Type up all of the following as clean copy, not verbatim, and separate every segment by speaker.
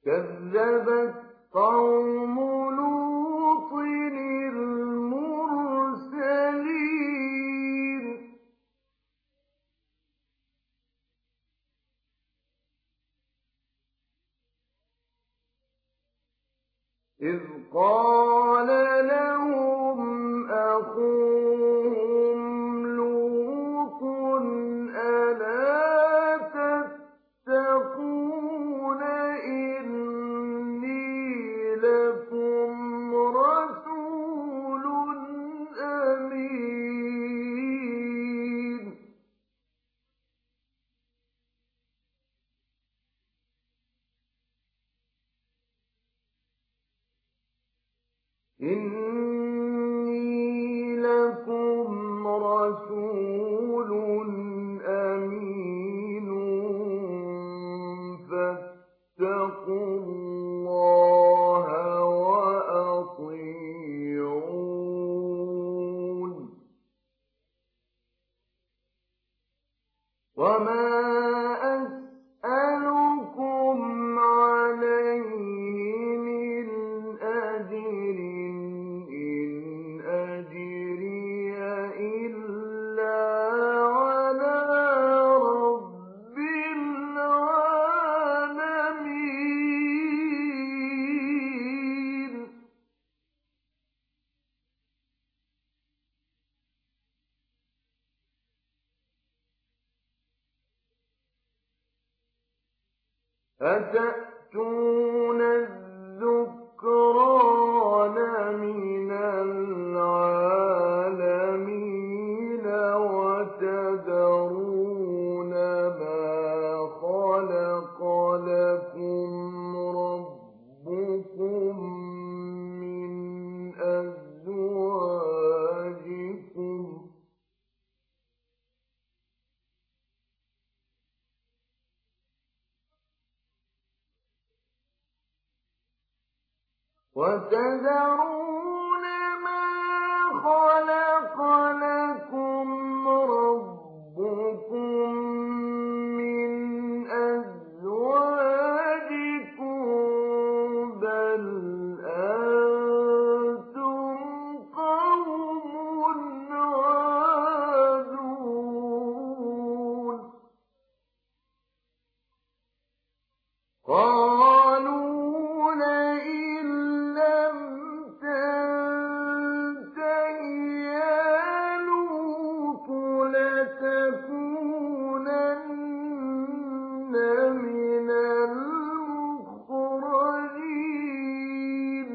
Speaker 1: كذبت قوم لوط المرسلين إذ قال لهم أخوهم لوط ألا تتقون إني لكم رسول أمين إني لكم رسول أمين فاتقوا الله وأطيعون وما أسألكم عليه من أجر إن أجري إلا على رب العالمين أتأتون الذكران من العالمين وتذرون ما خلق لكم ربكم من أزواجكم وتذرون ما خلق لكم ربكم من أزواجكم بل أنتم قوم عادون قالوا لئن لم تنته يا لوط لتكونن من المخرجين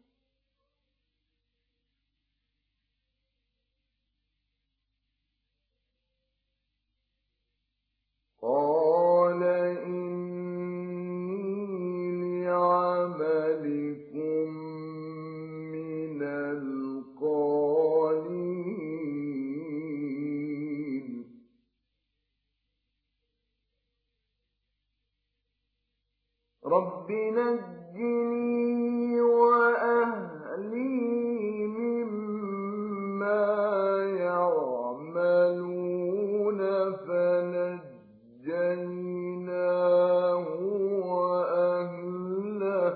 Speaker 1: قال إني لعملكم من القالين رب نجني وأهلي مما يعملون فنجيناه وأهله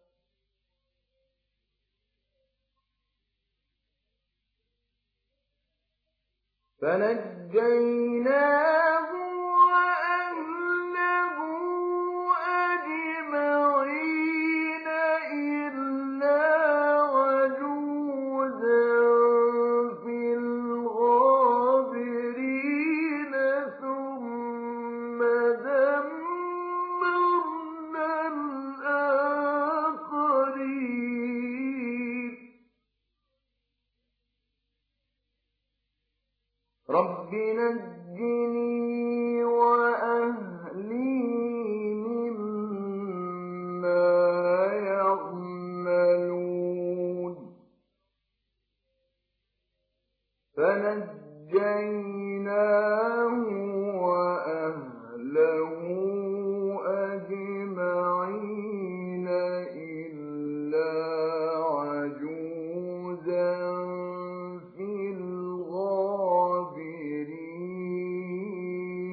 Speaker 1: أجمعين إلا عجوزا في الغابرين ثم دمرنا الآخرين رب نجني وأهلي مما يعملون فنجيناه وأهله أجمعين إلا عجوزا في الغابرين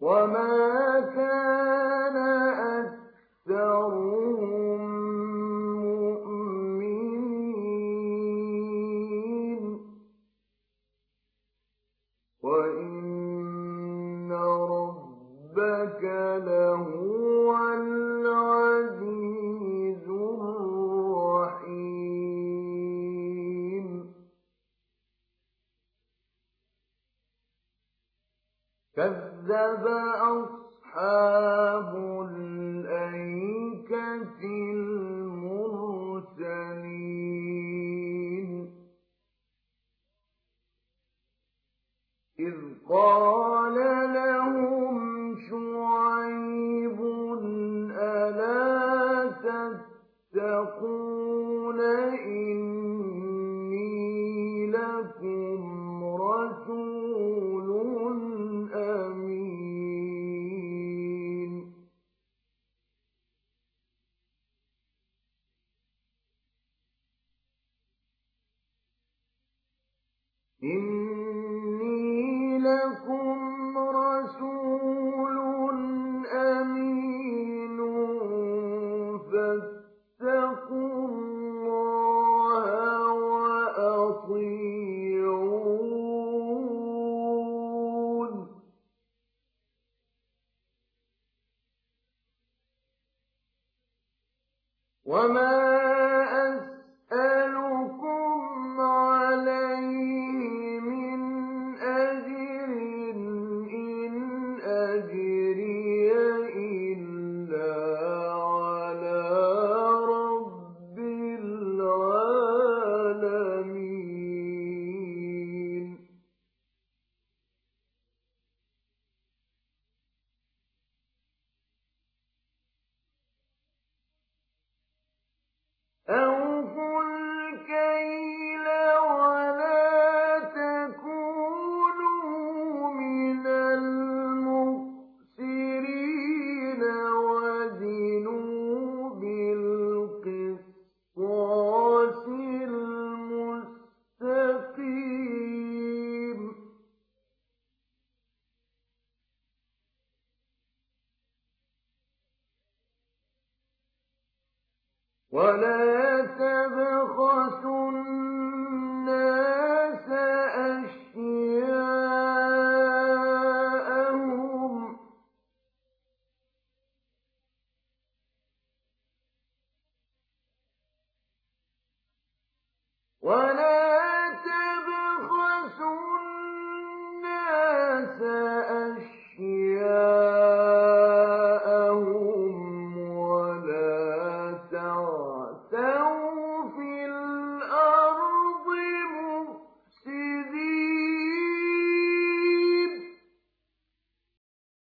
Speaker 1: وما كان أكثرهم مؤمنين وإن ربك لهو العزيز الرحيم كذب أصحاب الأيكة المرسلين إذ قال لهم شعيب ألا تتقون إني لكم رسول أمين إني لكم رسول أمين فاتقوا الله وأطيعون وما أسألكم عليه من أجر إن أجري إلا على رب العالمين أوفوا الكيل ولا تكونوا من المخسرين وزنوا بالقسطاس المستقيم ولا تبخسوا